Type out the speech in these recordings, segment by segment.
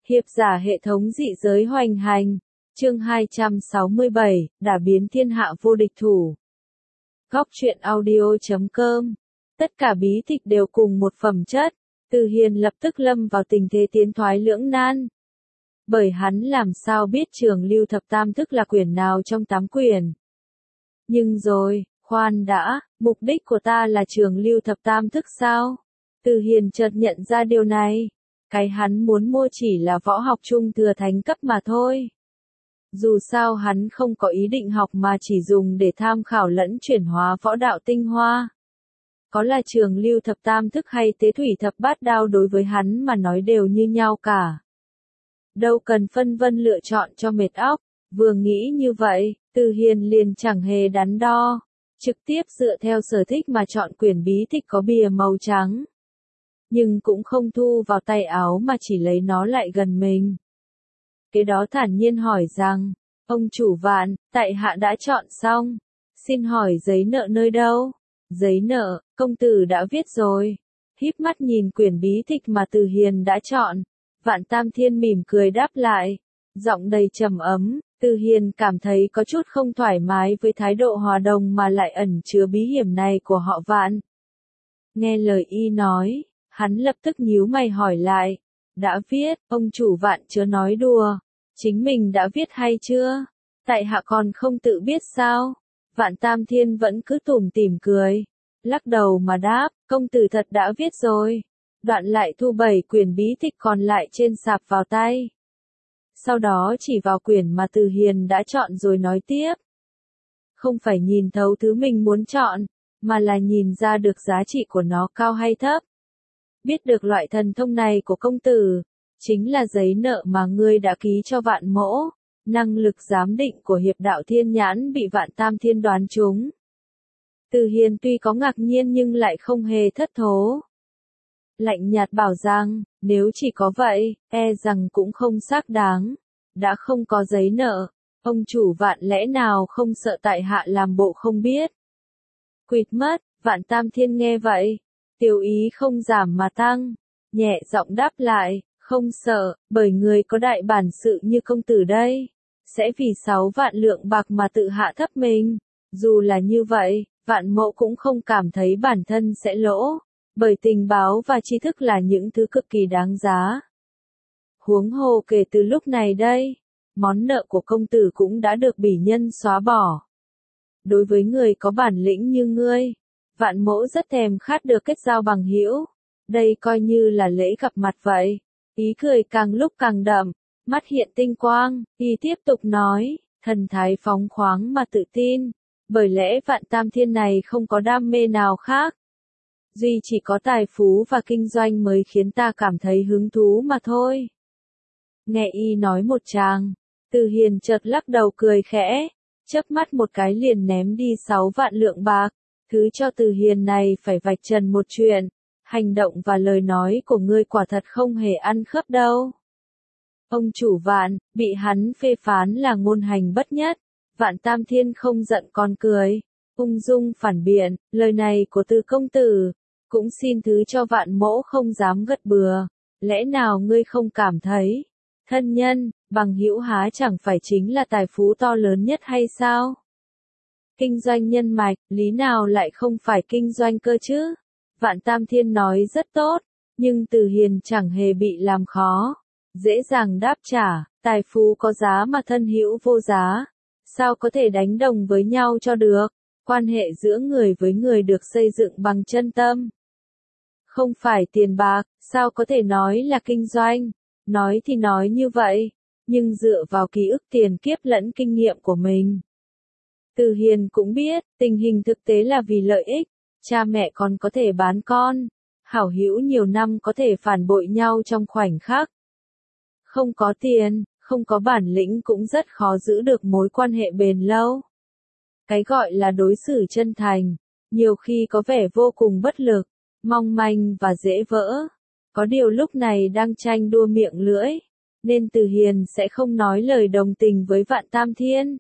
Hiệp giả hệ thống dị giới hoành hành. Chương 267, đã biến thiên hạ vô địch thủ. Góc truyện audio.com. Tất cả bí tịch đều cùng một phẩm chất. Từ Hiền lập tức lâm vào tình thế tiến thoái lưỡng nan. Bởi hắn làm sao biết Trường Lưu Thập Tam Thức là quyển nào trong 8 quyển. Nhưng rồi, khoan đã, mục đích của ta là Trường Lưu Thập Tam Thức sao? Từ Hiền chợt nhận ra điều này. Cái hắn muốn mua chỉ là võ học trung thừa thánh cấp mà thôi. Dù sao hắn không có ý định học mà chỉ dùng để tham khảo lẫn chuyển hóa võ đạo tinh hoa. Có là Trường Lưu Thập Tam Thức hay Tế Thủy Thập Bát Đao đối với hắn mà nói đều như nhau cả. Đâu cần phân vân lựa chọn cho mệt óc, vừa nghĩ như vậy, Từ Hiền liền chẳng hề đắn đo, trực tiếp dựa theo sở thích mà chọn quyển bí tịch có bìa màu trắng. Nhưng cũng không thu vào tay áo mà chỉ lấy nó lại gần mình. Kế đó thản nhiên hỏi rằng, ông chủ Vạn, tại hạ đã chọn xong, xin hỏi giấy nợ nơi đâu? Giấy nợ, công tử đã viết rồi. Híp mắt nhìn quyển bí tịch mà Từ Hiền đã chọn, Vạn Tam Thiên mỉm cười đáp lại, giọng đầy trầm ấm. Từ Hiền cảm thấy có chút không thoải mái với thái độ hòa đồng mà lại ẩn chứa bí hiểm này của họ Vạn. Nghe lời y nói, hắn lập tức nhíu mày hỏi lại, đã viết, ông chủ Vạn chớ nói đùa, chính mình đã viết hay chưa? Tại hạ còn không tự biết sao? Vạn Tam Thiên vẫn cứ tủm tỉm cười, lắc đầu mà đáp, công tử thật đã viết rồi. Đoạn lại thu 7 quyển bí tịch còn lại trên sạp vào tay. Sau đó chỉ vào quyển mà Từ Hiền đã chọn rồi nói tiếp. Không phải nhìn thấu thứ mình muốn chọn, mà là nhìn ra được giá trị của nó cao hay thấp. Biết được loại thần thông này của công tử, chính là giấy nợ mà ngươi đã ký cho Vạn Mỗ. Năng lực giám định của hiệp đạo thiên nhãn bị Vạn Tam Thiên đoán trúng. Từ Hiền tuy có ngạc nhiên nhưng lại không hề thất thố. Lạnh nhạt bảo rằng, nếu chỉ có vậy, e rằng cũng không xác đáng. Đã không có giấy nợ, ông chủ Vạn lẽ nào không sợ tại hạ làm bộ không biết. Quỵt mất, Vạn Tam Thiên nghe vậy, tiêu ý không giảm mà tăng, nhẹ giọng đáp lại, không sợ, bởi người có đại bản sự như công tử đây, sẽ vì 6 vạn lượng bạc mà tự hạ thấp mình. Dù là như vậy, Vạn Mỗ cũng không cảm thấy bản thân sẽ lỗ, bởi tình báo và tri thức là những thứ cực kỳ đáng giá. Huống hồ kể từ lúc này đây, món nợ của công tử cũng đã được bỉ nhân xóa bỏ. Đối với người có bản lĩnh như ngươi, Vạn Mỗ rất thèm khát được kết giao bằng hữu. Đây coi như là lễ gặp mặt vậy. Ý cười càng lúc càng đậm, mắt hiện tinh quang, y tiếp tục nói, thần thái phóng khoáng mà tự tin, bởi lẽ Vạn Tam Thiên này không có đam mê nào khác. Duy chỉ có tài phú và kinh doanh mới khiến ta cảm thấy hứng thú mà thôi. Nghe y nói một tràng, Từ Hiền chợt lắc đầu cười khẽ, chớp mắt một cái liền ném đi 6 vạn lượng bạc. Thứ cho Từ Hiền này phải vạch trần một chuyện, hành động và lời nói của ngươi quả thật không hề ăn khớp đâu. Ông chủ Vạn, bị hắn phê phán là ngôn hành bất nhất, Vạn Tam Thiên không giận còn cười, ung dung phản biện, lời này của Từ công tử, cũng xin thứ cho Vạn Mỗ không dám gật bừa, lẽ nào ngươi không cảm thấy, thân nhân, bằng hữu há chẳng phải chính là tài phú to lớn nhất hay sao? Kinh doanh nhân mạch, lý nào lại không phải kinh doanh cơ chứ? Vạn Tam Thiên nói rất tốt, nhưng Từ Hiền chẳng hề bị làm khó. Dễ dàng đáp trả, tài phú có giá mà thân hữu vô giá. Sao có thể đánh đồng với nhau cho được? Quan hệ giữa người với người được xây dựng bằng chân tâm. Không phải tiền bạc, sao có thể nói là kinh doanh? Nói thì nói như vậy, nhưng dựa vào ký ức tiền kiếp lẫn kinh nghiệm của mình. Từ Hiền cũng biết, tình hình thực tế là vì lợi ích, cha mẹ còn có thể bán con, hảo hữu nhiều năm có thể phản bội nhau trong khoảnh khắc. Không có tiền, không có bản lĩnh cũng rất khó giữ được mối quan hệ bền lâu. Cái gọi là đối xử chân thành, nhiều khi có vẻ vô cùng bất lực, mong manh và dễ vỡ. Có điều lúc này đang tranh đua miệng lưỡi, nên Từ Hiền sẽ không nói lời đồng tình với Vạn Tam Thiên.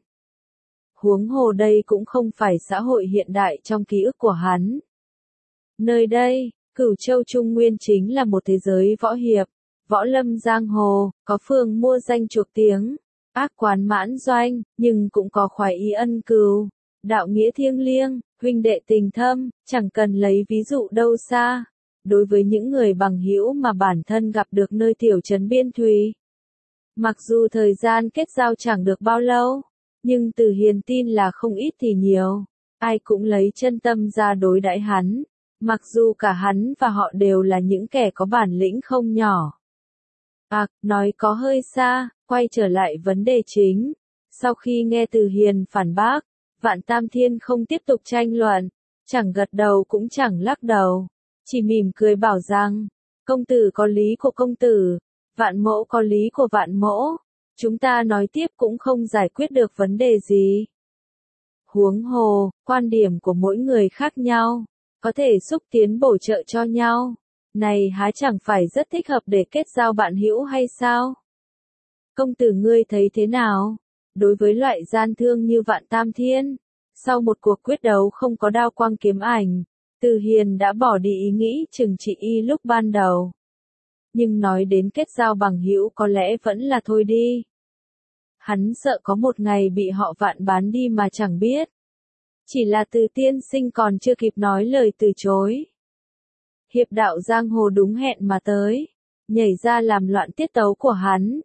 Huống hồ đây cũng không phải xã hội hiện đại trong ký ức của hắn. Nơi đây, Cửu Châu Trung Nguyên chính là một thế giới võ hiệp, võ lâm giang hồ, có phường mua danh chuộc tiếng, ác quán mãn doanh, nhưng cũng có khoái ý ân cừu, đạo nghĩa thiêng liêng, huynh đệ tình thâm, chẳng cần lấy ví dụ đâu xa. Đối với những người bằng hữu mà bản thân gặp được nơi tiểu trấn biên thùy. Mặc dù thời gian kết giao chẳng được bao lâu, nhưng Từ Hiền tin là không ít thì nhiều, ai cũng lấy chân tâm ra đối đãi hắn, mặc dù cả hắn và họ đều là những kẻ có bản lĩnh không nhỏ. Nói có hơi xa, quay trở lại vấn đề chính. Sau khi nghe Từ Hiền phản bác, Vạn Tam Thiên không tiếp tục tranh luận, chẳng gật đầu cũng chẳng lắc đầu, chỉ mỉm cười bảo rằng, công tử có lý của công tử, vạn mẫu có lý của vạn mẫu, chúng ta nói tiếp cũng không giải quyết được vấn đề gì. Huống hồ, quan điểm của mỗi người khác nhau, có thể xúc tiến bổ trợ cho nhau, này há chẳng phải rất thích hợp để kết giao bạn hữu hay sao? Công tử ngươi thấy thế nào? Đối với loại gian thương như Vạn Tam Thiên, sau một cuộc quyết đấu không có đao quang kiếm ảnh, Từ Hiền đã bỏ đi ý nghĩ trừng trị y lúc ban đầu. Nhưng nói đến kết giao bằng hữu có lẽ vẫn là thôi đi. Hắn sợ có một ngày bị họ Vạn bán đi mà chẳng biết. Chỉ là Từ tiên sinh còn chưa kịp nói lời từ chối. Hiệp đạo giang hồ đúng hẹn mà tới, nhảy ra làm loạn tiết tấu của hắn.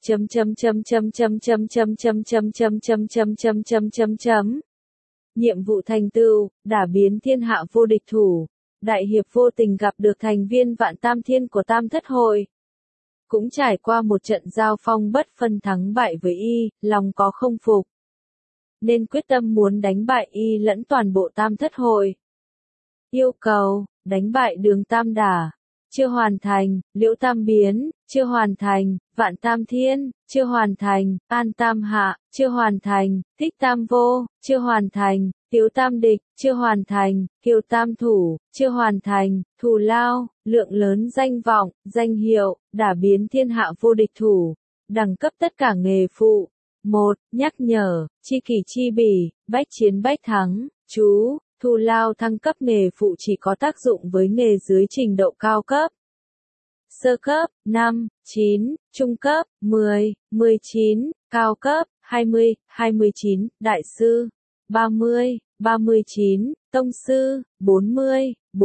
Nhiệm vụ thành tựu, đả biến thiên hạ vô địch thủ. Đại hiệp vô tình gặp được thành viên Vạn Tam Thiên của Tam Thất Hội. Cũng trải qua một trận giao phong bất phân thắng bại với y, lòng có không phục. Nên quyết tâm muốn đánh bại y lẫn toàn bộ Tam Thất Hội. Yêu cầu, đánh bại Đường Tam Đả, chưa hoàn thành, Liễu Tam Biến, chưa hoàn thành, Vạn Tam Thiên, chưa hoàn thành, An Tam Hạ, chưa hoàn thành, Thích Tam Vô, chưa hoàn thành, Tiếu Tam Địch, chưa hoàn thành, Kiều Tam Thủ, chưa hoàn thành, thù lao, lượng lớn danh vọng, danh hiệu, đả biến thiên hạ vô địch thủ, đẳng cấp tất cả nghề phụ. 1. Nhắc nhở, chi kỷ chi bỉ, bách chiến bách thắng, chú, thù lao thăng cấp nghề phụ chỉ có tác dụng với nghề dưới trình độ cao cấp. Sơ cấp, 5, 9, trung cấp, 10, 19, cao cấp, 20, 29, đại sư, 30, 39, tông sư, 40,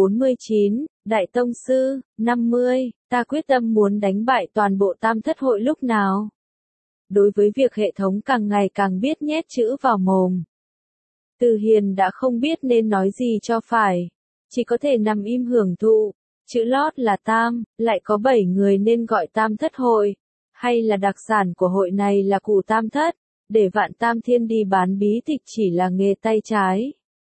49, đại tông sư, 50, ta quyết tâm muốn đánh bại toàn bộ Tam Thất Hội lúc nào. Đối với việc hệ thống càng ngày càng biết nhét chữ vào mồm, Từ Hiền đã không biết nên nói gì cho phải, chỉ có thể nằm im hưởng thụ. Chữ lót là tam, lại có 7 người nên gọi Tam Thất Hội, hay là đặc sản của hội này là củ tam thất, để Vạn Tam Thiên đi bán bí tịch chỉ là nghề tay trái.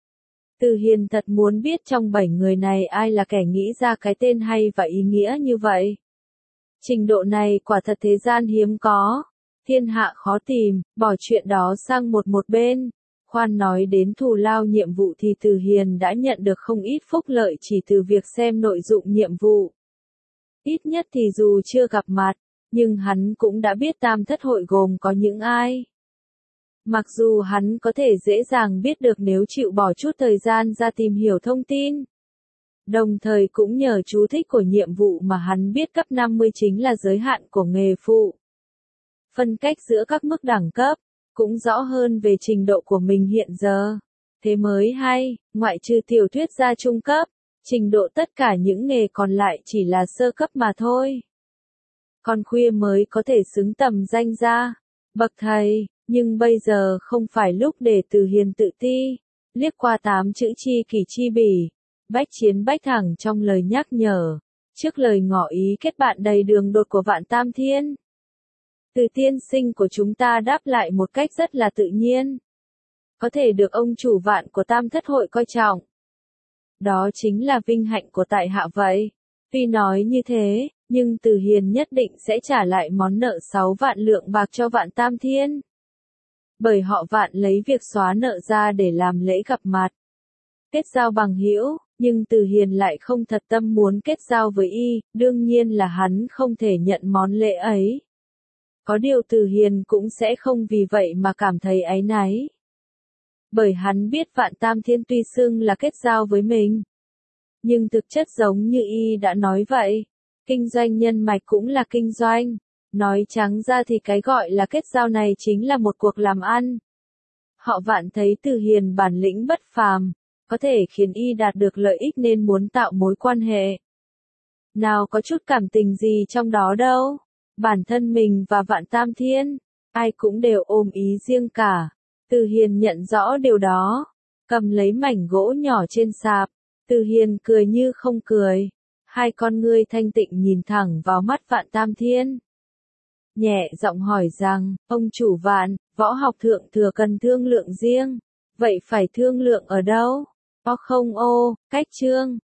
Từ Hiền thật muốn biết trong 7 người này ai là kẻ nghĩ ra cái tên hay và ý nghĩa như vậy. Trình độ này quả thật thế gian hiếm có, thiên hạ khó tìm, bỏ chuyện đó sang một bên. Khoan nói đến thù lao nhiệm vụ thì Từ Hiền đã nhận được không ít phúc lợi chỉ từ việc xem nội dung nhiệm vụ. Ít nhất thì dù chưa gặp mặt, nhưng hắn cũng đã biết Tam Thất Hội gồm có những ai. Mặc dù hắn có thể dễ dàng biết được nếu chịu bỏ chút thời gian ra tìm hiểu thông tin. Đồng thời cũng nhờ chú thích của nhiệm vụ mà hắn biết cấp 50 chính là giới hạn của nghề phụ. Phân cách giữa các mức đẳng cấp, cũng rõ hơn về trình độ của mình hiện giờ. Thế mới hay, ngoại trừ tiểu thuyết gia trung cấp, trình độ tất cả những nghề còn lại chỉ là sơ cấp mà thôi. Còn khuya mới có thể xứng tầm danh gia, bậc thầy, nhưng bây giờ không phải lúc để Từ Hiền tự ti. Liếc qua 8 chữ chi kỷ chi bỉ, bách chiến bách thẳng trong lời nhắc nhở, trước lời ngỏ ý kết bạn đầy đường đột của Vạn Tam Thiên. Từ tiên sinh của chúng ta đáp lại một cách rất là tự nhiên. Có thể được ông chủ Vạn của Tam Thất Hội coi trọng. Đó chính là vinh hạnh của tại hạ vậy. Tuy nói như thế, nhưng Từ Hiền nhất định sẽ trả lại món nợ 6 vạn lượng bạc cho Vạn Tam Thiên. Bởi họ Vạn lấy việc xóa nợ ra để làm lễ gặp mặt. Kết giao bằng hữu, nhưng Từ Hiền lại không thật tâm muốn kết giao với y, đương nhiên là hắn không thể nhận món lễ ấy. Có điều Từ Hiền cũng sẽ không vì vậy mà cảm thấy áy náy. Bởi hắn biết Vạn Tam Thiên tuy xưng là kết giao với mình, nhưng thực chất giống như y đã nói vậy, Kinh doanh nhân mạch cũng là kinh doanh. Nói trắng ra thì cái gọi là kết giao này chính là một cuộc làm ăn. Họ Vạn thấy Từ Hiền bản lĩnh bất phàm, có thể khiến y đạt được lợi ích nên muốn tạo mối quan hệ. Nào có chút cảm tình gì trong đó đâu. Bản thân mình và Vạn Tam Thiên, ai cũng đều ôm ý riêng cả. Từ Hiền nhận rõ điều đó, cầm lấy mảnh gỗ nhỏ trên sạp. Từ Hiền cười như không cười. Hai con ngươi thanh tịnh nhìn thẳng vào mắt Vạn Tam Thiên. Nhẹ giọng hỏi rằng, ông chủ Vạn, võ học thượng thừa cần thương lượng riêng. Vậy phải thương lượng ở đâu? Không cách chương.